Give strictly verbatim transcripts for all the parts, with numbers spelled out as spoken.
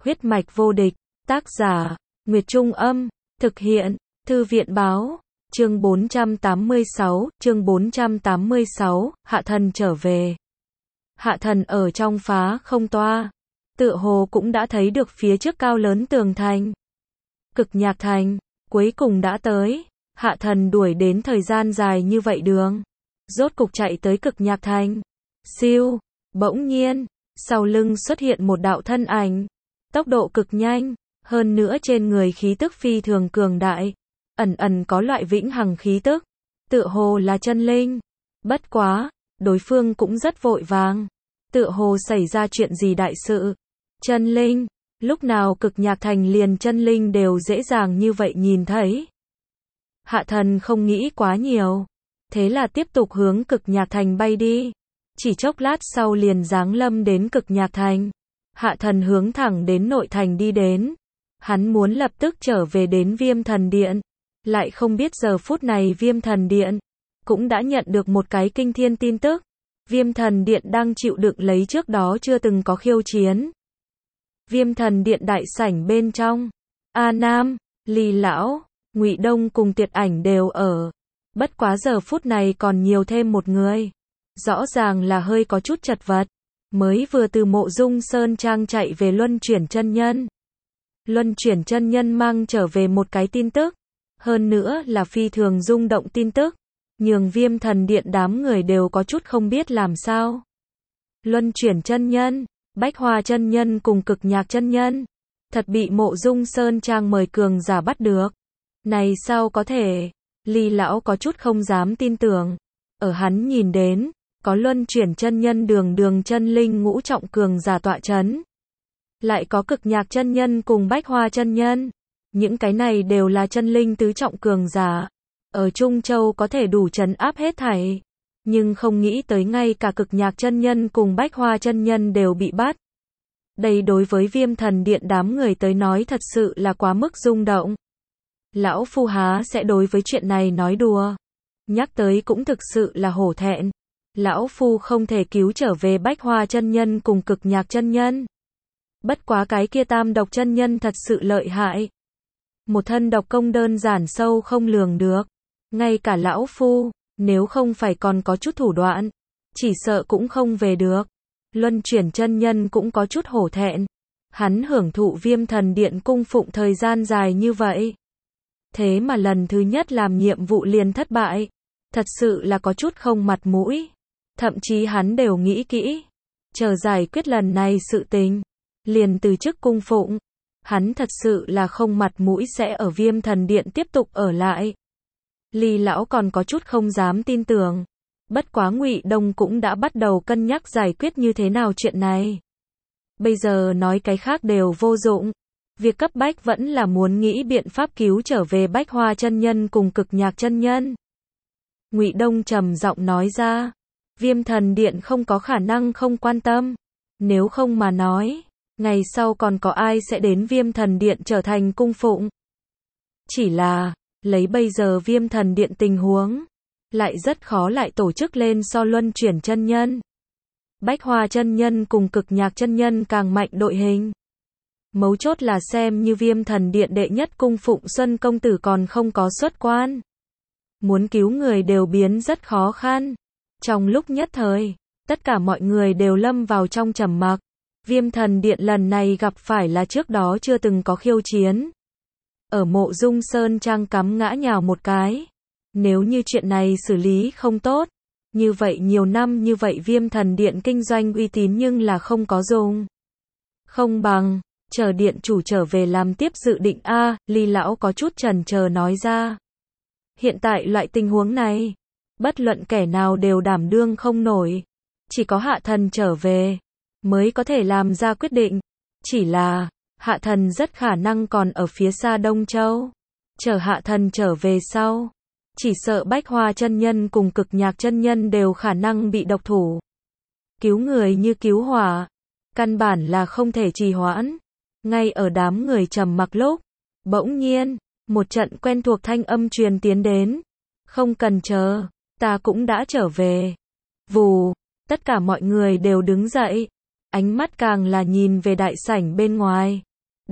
Huyết mạch vô địch, tác giả, Nguyệt Trung Âm, thực hiện, Thư viện Báo, chương bốn trăm tám mươi sáu, chương bốn trăm tám mươi sáu, Hạ Thần trở về. Hạ Thần ở trong phá không toa, tựa hồ cũng đã thấy được phía trước cao lớn tường thành. Cực Nhạc Thành, cuối cùng đã tới, Hạ Thần đuổi đến thời gian dài như vậy đường, rốt cục chạy tới Cực Nhạc Thành. Siêu, bỗng nhiên, sau lưng xuất hiện một đạo thân ảnh, tốc độ cực nhanh, hơn nữa trên người khí tức phi thường cường đại, ẩn ẩn có loại vĩnh hằng khí tức, tựa hồ là chân linh. Bất quá, đối phương cũng rất vội vàng, tựa hồ xảy ra chuyện gì đại sự. Chân linh, lúc nào Cực Nhạc Thành liền chân linh đều dễ dàng như vậy nhìn thấy. Hạ Thần không nghĩ quá nhiều, thế là tiếp tục hướng Cực Nhạc Thành bay đi. Chỉ chốc lát sau liền giáng lâm đến Cực Nhạc Thành. Hạ Thần hướng thẳng đến nội thành đi đến. Hắn muốn lập tức trở về đến Viêm Thần Điện. Lại không biết giờ phút này Viêm Thần Điện cũng đã nhận được một cái kinh thiên tin tức. Viêm Thần Điện đang chịu đựng lấy trước đó chưa từng có khiêu chiến. Viêm Thần Điện đại sảnh bên trong, A Nam, Ly Lão, Ngụy Đông cùng Tiệt Ảnh đều ở. Bất quá giờ phút này còn nhiều thêm một người. Rõ ràng là hơi có chút chật vật. Mới vừa từ Mộ Dung Sơn Trang chạy về Luân Chuyển Chân Nhân. Luân Chuyển Chân Nhân mang trở về một cái tin tức. Hơn nữa là phi thường rung động tin tức. Nhường Viêm Thần Điện đám người đều có chút không biết làm sao. Luân Chuyển Chân Nhân, Bách Hoa Chân Nhân cùng Cực Nhạc Chân Nhân. Thật bị Mộ Dung Sơn Trang mời cường giả bắt được. Này sao có thể? Ly Lão có chút không dám tin tưởng. Ở hắn nhìn đến, có Luân Chuyển Chân Nhân đường đường chân linh ngũ trọng cường giả tọa chấn. Lại có Cực Nhạc Chân Nhân cùng Bách Hoa Chân Nhân. Những cái này đều là chân linh tứ trọng cường giả. Ở Trung Châu có thể đủ trấn áp hết thảy. Nhưng không nghĩ tới ngay cả Cực Nhạc Chân Nhân cùng Bách Hoa Chân Nhân đều bị bắt. Đây đối với Viêm Thần Điện đám người tới nói thật sự là quá mức rung động. Lão Phu há sẽ đối với chuyện này nói đùa. Nhắc tới cũng thực sự là hổ thẹn. Lão Phu không thể cứu trở về Bách Hoa Chân Nhân cùng Cực Nhạc Chân Nhân. Bất quá cái kia Tam Độc Chân Nhân thật sự lợi hại. Một thân độc công đơn giản sâu không lường được. Ngay cả Lão Phu, nếu không phải còn có chút thủ đoạn, chỉ sợ cũng không về được. Luân Chuyển Chân Nhân cũng có chút hổ thẹn. Hắn hưởng thụ Viêm Thần Điện cung phụng thời gian dài như vậy. Thế mà lần thứ nhất làm nhiệm vụ liền thất bại. Thật sự là có chút không mặt mũi. Thậm chí hắn đều nghĩ kỹ. Chờ giải quyết lần này sự tình. Liền từ chức cung phụng. Hắn thật sự là không mặt mũi sẽ ở Viêm Thần Điện tiếp tục ở lại. Ly Lão còn có chút không dám tin tưởng. Bất quá Ngụy Đông cũng đã bắt đầu cân nhắc giải quyết như thế nào chuyện này. Bây giờ nói cái khác đều vô dụng. Việc cấp bách vẫn là muốn nghĩ biện pháp cứu trở về Bách Hoa Chân Nhân cùng Cực Nhạc Chân Nhân. Ngụy Đông trầm giọng nói ra. Viêm Thần Điện không có khả năng không quan tâm. Nếu không mà nói, ngày sau còn có ai sẽ đến Viêm Thần Điện trở thành cung phụng. Chỉ là, lấy bây giờ Viêm Thần Điện tình huống, lại rất khó lại tổ chức lên so Luân Chuyển Chân Nhân. Bách Hoa Chân Nhân cùng Cực Nhạc Chân Nhân càng mạnh đội hình. Mấu chốt là xem như Viêm Thần Điện đệ nhất cung phụng Xuân Công Tử còn không có xuất quan. Muốn cứu người đều biến rất khó khăn. Trong lúc nhất thời, tất cả mọi người đều lâm vào trong trầm mặc. Viêm Thần Điện lần này gặp phải là trước đó chưa từng có khiêu chiến. Ở Mộ Dung Sơn Trang cắm ngã nhào một cái. Nếu như chuyện này xử lý không tốt, như vậy nhiều năm như vậy Viêm Thần Điện kinh doanh uy tín nhưng là không có dùng. Không bằng, chờ điện chủ trở về làm tiếp dự định a. Ly Lão có chút chần chờ nói ra. Hiện tại loại tình huống này, bất luận kẻ nào đều đảm đương không nổi. Chỉ có Hạ Thần trở về, mới có thể làm ra quyết định. Chỉ là, Hạ Thần rất khả năng còn ở phía xa Đông Châu. Chờ Hạ Thần trở về sau, chỉ sợ Bách Hoa Chân Nhân cùng Cực Nhạc Chân Nhân đều khả năng bị độc thủ. Cứu người như cứu hỏa, căn bản là không thể trì hoãn. Ngay ở đám người trầm mặc lúc, bỗng nhiên, một trận quen thuộc thanh âm truyền tiến đến. Không cần chờ, ta cũng đã trở về. Vù, tất cả mọi người đều đứng dậy. Ánh mắt càng là nhìn về đại sảnh bên ngoài.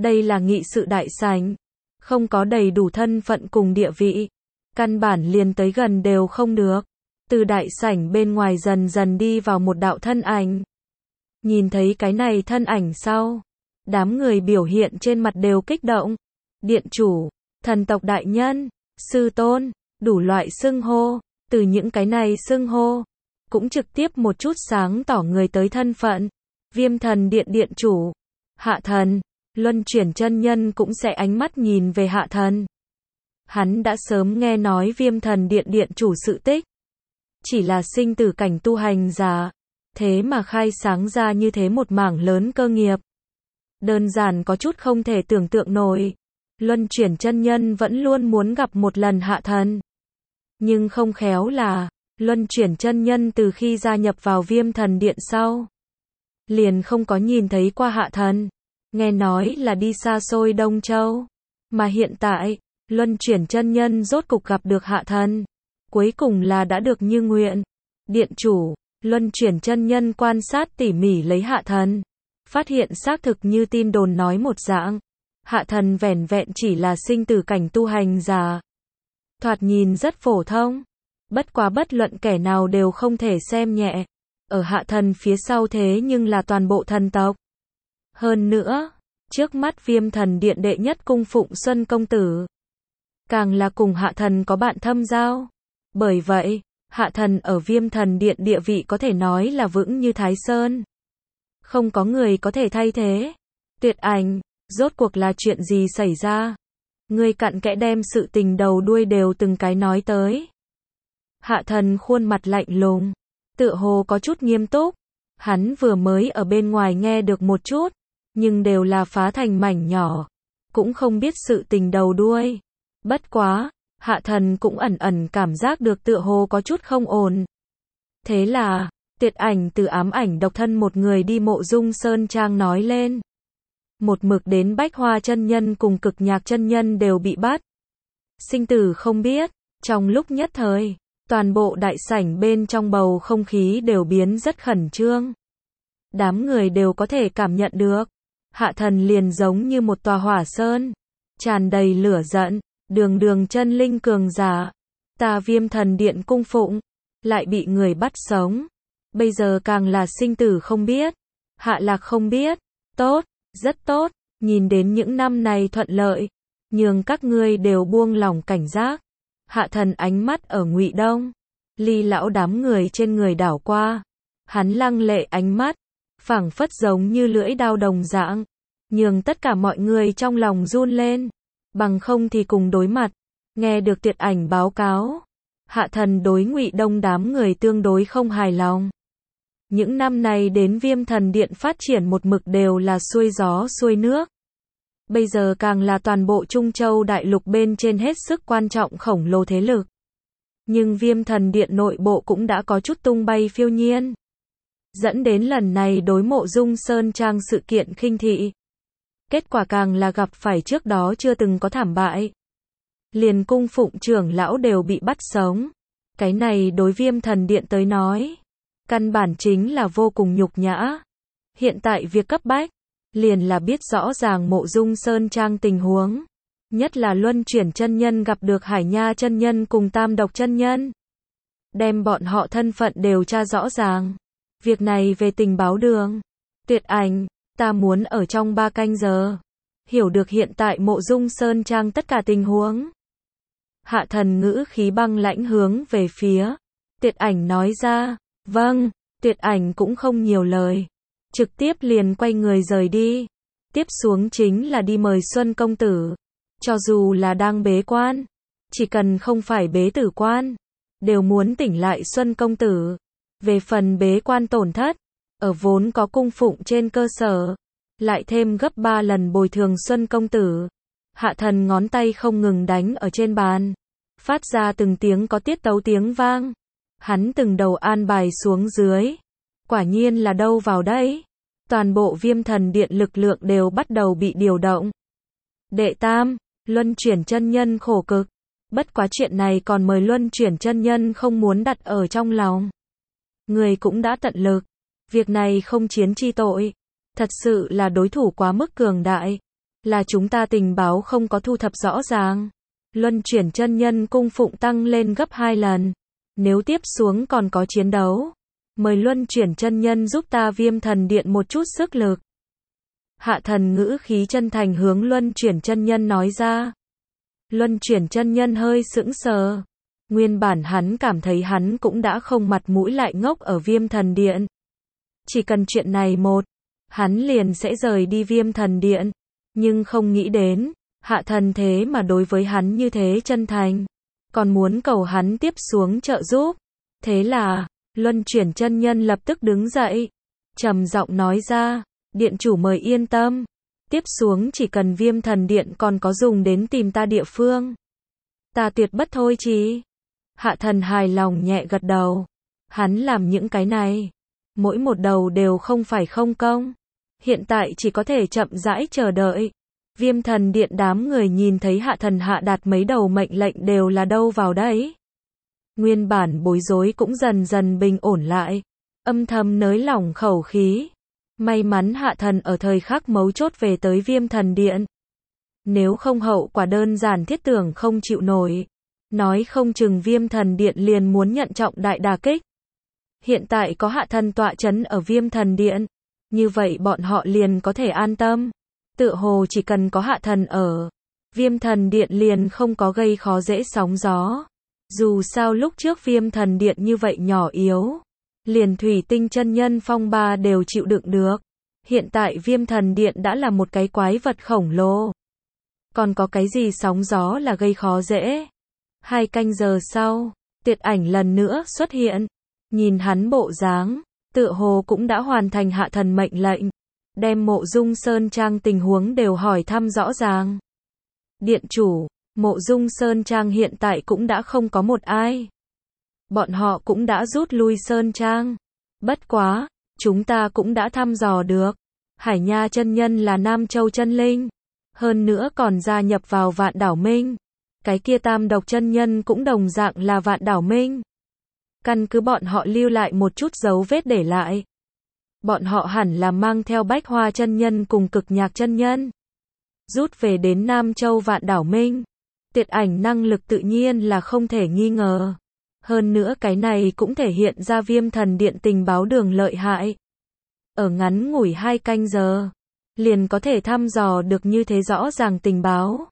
Đây là nghị sự đại sảnh, không có đầy đủ thân phận cùng địa vị, căn bản liền tới gần đều không được. Từ đại sảnh bên ngoài dần dần đi vào một đạo thân ảnh. Nhìn thấy cái này thân ảnh sau, đám người biểu hiện trên mặt đều kích động. Điện chủ, thần tộc đại nhân, sư tôn, đủ loại xưng hô, từ những cái này xưng hô, cũng trực tiếp một chút sáng tỏ người tới thân phận. Viêm thần điện điện chủ, Hạ Thần, luân chuyển chân nhân cũng sẽ ánh mắt nhìn về Hạ Thần. Hắn đã sớm nghe nói viêm thần điện điện chủ sự tích. Chỉ là sinh tử cảnh tu hành giả, thế mà khai sáng ra như thế một mảng lớn cơ nghiệp. Đơn giản có chút không thể tưởng tượng nổi. Luân chuyển chân nhân vẫn luôn muốn gặp một lần Hạ Thần. Nhưng không khéo là, luân chuyển chân nhân từ khi gia nhập vào viêm thần điện sau, liền không có nhìn thấy qua Hạ Thần. Nghe nói là đi xa xôi Đông Châu. Mà hiện tại, luân chuyển chân nhân rốt cục gặp được Hạ Thần. Cuối cùng là đã được như nguyện. Điện chủ, luân chuyển chân nhân quan sát tỉ mỉ lấy Hạ Thần. Phát hiện xác thực như tin đồn nói một dạng. Hạ Thần vẻn vẹn chỉ là sinh tử cảnh tu hành giả. Thoạt nhìn rất phổ thông. Bất quá bất luận kẻ nào đều không thể xem nhẹ. Ở Hạ Thần phía sau thế nhưng là toàn bộ thần tộc. Hơn nữa, trước mắt viêm thần điện đệ nhất cung phụng Xuân Công Tử. Càng là cùng Hạ Thần có bạn thâm giao. Bởi vậy, Hạ Thần ở viêm thần điện địa vị có thể nói là vững như Thái Sơn. Không có người có thể thay thế. Tuyệt Ảnh, rốt cuộc là chuyện gì xảy ra? Ngươi cặn kẽ đem sự tình đầu đuôi đều từng cái nói tới. Hạ Thần khuôn mặt lạnh lùng, tựa hồ có chút nghiêm túc. Hắn vừa mới ở bên ngoài nghe được một chút, nhưng đều là phá thành mảnh nhỏ, cũng không biết sự tình đầu đuôi. Bất quá, Hạ Thần cũng ẩn ẩn cảm giác được tựa hồ có chút không ổn. Thế là, Tuyệt Ảnh từ ám ảnh độc thân một người đi Mộ Dung Sơn Trang nói lên. Một mực đến Bách Hoa chân nhân cùng Cực Nhạc chân nhân đều bị bắt. Sinh tử không biết, trong lúc nhất thời, toàn bộ đại sảnh bên trong bầu không khí đều biến rất khẩn trương. Đám người đều có thể cảm nhận được, Hạ Thần liền giống như một tòa hỏa sơn, tràn đầy lửa giận, đường đường chân linh cường giả, ta viêm thần điện cung phụng, lại bị người bắt sống. Bây giờ càng là sinh tử không biết, Hạ Lạc không biết. Tốt, rất tốt, nhìn đến những năm này thuận lợi, nhường các ngươi đều buông lỏng cảnh giác. Hạ Thần ánh mắt ở Ngụy Đông, Ly lão đám người trên người đảo qua, hắn lăng lệ ánh mắt, phảng phất giống như lưỡi đao đồng dạng, nhường tất cả mọi người trong lòng run lên, bằng không thì cùng đối mặt. Nghe được Tuyệt Ảnh báo cáo, Hạ Thần đối Ngụy Đông đám người tương đối không hài lòng. Những năm này đến viêm thần điện phát triển một mực đều là xuôi gió xuôi nước. Bây giờ càng là toàn bộ Trung Châu đại lục bên trên hết sức quan trọng khổng lồ thế lực. Nhưng viêm thần điện nội bộ cũng đã có chút tung bay phiêu nhiên. Dẫn đến lần này đối Mộ Dung Sơn Trang sự kiện khinh thị. Kết quả càng là gặp phải trước đó chưa từng có thảm bại. Liền cung phụng trưởng lão đều bị bắt sống. Cái này đối viêm thần điện tới nói, căn bản chính là vô cùng nhục nhã. Hiện tại việc cấp bách, liền là biết rõ ràng Mộ Dung Sơn Trang tình huống. Nhất là luân chuyển chân nhân gặp được Hải Nha chân nhân cùng Tam Độc chân nhân. Đem bọn họ thân phận đều tra rõ ràng. Việc này về tình báo đường. Tuyệt Ảnh, ta muốn ở trong ba canh giờ. Hiểu được hiện tại Mộ Dung Sơn Trang tất cả tình huống. Hạ Thần ngữ khí băng lãnh hướng về phía Tuyệt Ảnh nói ra. Vâng, Tuyệt Ảnh cũng không nhiều lời. Trực tiếp liền quay người rời đi. Tiếp xuống chính là đi mời Xuân Công Tử. Cho dù là đang bế quan, chỉ cần không phải bế tử quan, đều muốn tỉnh lại Xuân Công Tử. Về phần bế quan tổn thất, ở vốn có cung phụng trên cơ sở, lại thêm gấp ba lần bồi thường Xuân Công Tử. Hạ Thần ngón tay không ngừng đánh ở trên bàn, phát ra từng tiếng có tiết tấu tiếng vang. Hắn từng đầu an bài xuống dưới. Quả nhiên là đâu vào đấy. Toàn bộ viêm thần điện lực lượng đều bắt đầu bị điều động. Đệ tam, luân chuyển chân nhân khổ cực. Bất quá chuyện này còn mời luân chuyển chân nhân không muốn đặt ở trong lòng. Người cũng đã tận lực. Việc này không chiến chi tội. Thật sự là đối thủ quá mức cường đại. Là chúng ta tình báo không có thu thập rõ ràng. Luân chuyển chân nhân cung phụng tăng lên gấp hai lần. Nếu tiếp xuống còn có chiến đấu, mời luân chuyển chân nhân giúp ta Viêm Thần Điện một chút sức lực. Hạ thần ngữ khí chân thành hướng luân chuyển chân nhân nói ra. Luân chuyển chân nhân hơi sững sờ. Nguyên bản hắn cảm thấy hắn cũng đã không mặt mũi lại ngốc ở Viêm Thần Điện. Chỉ cần chuyện này một, hắn liền sẽ rời đi Viêm Thần Điện. Nhưng không nghĩ đến, hạ thần thế mà đối với hắn như thế chân thành. Còn muốn cầu hắn tiếp xuống trợ giúp. Thế là, luân chuyển chân nhân lập tức đứng dậy. Trầm giọng nói ra, điện chủ mời yên tâm. Tiếp xuống chỉ cần Viêm Thần Điện còn có dùng đến tìm ta địa phương, ta tuyệt bất thôi chí. Hạ thần hài lòng nhẹ gật đầu. Hắn làm những cái này, mỗi một đầu đều không phải không công. Hiện tại chỉ có thể chậm rãi chờ đợi. Viêm Thần Điện đám người nhìn thấy hạ thần hạ đạt mấy đầu mệnh lệnh đều là đâu vào đấy. Nguyên bản bối rối cũng dần dần bình ổn lại. Âm thầm nới lỏng khẩu khí. May mắn hạ thần ở thời khắc mấu chốt về tới Viêm Thần Điện. Nếu không hậu quả đơn giản thiết tưởng không chịu nổi. Nói không chừng Viêm Thần Điện liền muốn nhận trọng đại đả kích. Hiện tại có hạ thần tọa chấn ở Viêm Thần Điện. Như vậy bọn họ liền có thể an tâm. Tựa hồ chỉ cần có hạ thần ở, Viêm Thần Điện liền không có gây khó dễ sóng gió. Dù sao lúc trước Viêm Thần Điện như vậy nhỏ yếu, liền thủy tinh chân nhân phong ba đều chịu đựng được. Hiện tại Viêm Thần Điện đã là một cái quái vật khổng lồ. Còn có cái gì sóng gió là gây khó dễ? Hai canh giờ sau, Tiệt Ảnh lần nữa xuất hiện. Nhìn hắn bộ dáng, tựa hồ cũng đã hoàn thành hạ thần mệnh lệnh. Đem Mộ Dung Sơn Trang tình huống đều hỏi thăm rõ ràng. Điện chủ, Mộ Dung Sơn Trang hiện tại cũng đã không có một ai. Bọn họ cũng đã rút lui Sơn Trang. Bất quá, chúng ta cũng đã thăm dò được. Hải Nha chân nhân là Nam Châu chân linh. Hơn nữa còn gia nhập vào Vạn Đảo Minh. Cái kia Tam Độc chân nhân cũng đồng dạng là Vạn Đảo Minh. Căn cứ bọn họ lưu lại một chút dấu vết để lại. Bọn họ hẳn là mang theo Bách Hoa chân nhân cùng Cực Nhạc chân nhân. Rút về đến Nam Châu Vạn Đảo Minh. Tiệt Ảnh năng lực tự nhiên là không thể nghi ngờ. Hơn nữa cái này cũng thể hiện ra Viêm Thần Điện tình báo đường lợi hại. Ở ngắn ngủi hai canh giờ, liền có thể thăm dò được như thế rõ ràng tình báo.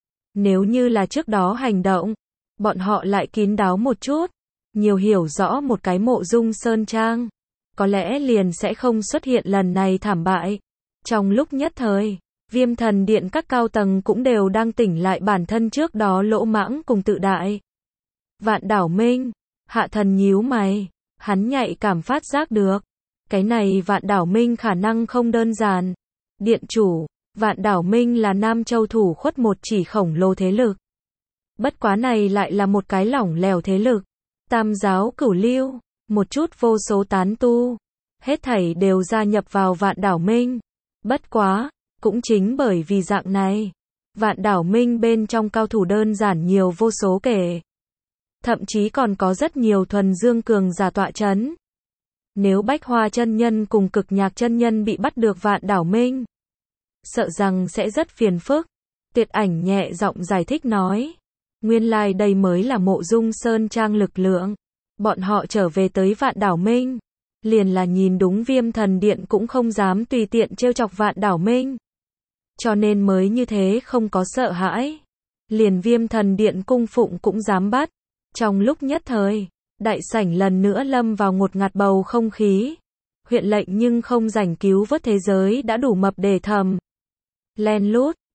Nếu như là trước đó hành động, bọn họ lại kín đáo một chút, nhiều hiểu rõ một cái Mộ Dung Sơn Trang, có lẽ liền sẽ không xuất hiện lần này thảm bại. Trong lúc nhất thời, Viêm Thần Điện các cao tầng cũng đều đang tỉnh lại bản thân trước đó lỗ mãng cùng tự đại. Vạn Đảo Minh, hạ thần nhíu mày, hắn nhạy cảm phát giác được. Cái này Vạn Đảo Minh khả năng không đơn giản. Điện chủ, Vạn Đảo Minh là Nam Châu thủ khuất một chỉ khổng lồ thế lực. Bất quá này lại là một cái lỏng lẻo thế lực. Tam giáo cửu lưu, một chút vô số tán tu, hết thảy đều gia nhập vào Vạn Đảo Minh. Bất quá, cũng chính bởi vì dạng này, Vạn Đảo Minh bên trong cao thủ đơn giản nhiều vô số kể. Thậm chí còn có rất nhiều thuần dương cường giả tọa chấn. Nếu Bách Hoa chân nhân cùng Cực Nhạc chân nhân bị bắt được Vạn Đảo Minh, sợ rằng sẽ rất phiền phức. Tiệt Ảnh nhẹ giọng giải thích nói. Nguyên lai like đây mới là Mộ Dung Sơn Trang lực lượng. Bọn họ trở về tới Vạn Đảo Minh, liền là nhìn đúng Viêm Thần Điện cũng không dám tùy tiện trêu chọc Vạn Đảo Minh. Cho nên mới như thế không có sợ hãi. Liền Viêm Thần Điện cung phụng cũng dám bắt. Trong lúc nhất thời, đại sảnh lần nữa lâm vào ngột ngạt bầu không khí. Huyện lệnh nhưng không rảnh cứu vớt thế giới đã đủ mập để thầm. Len lút,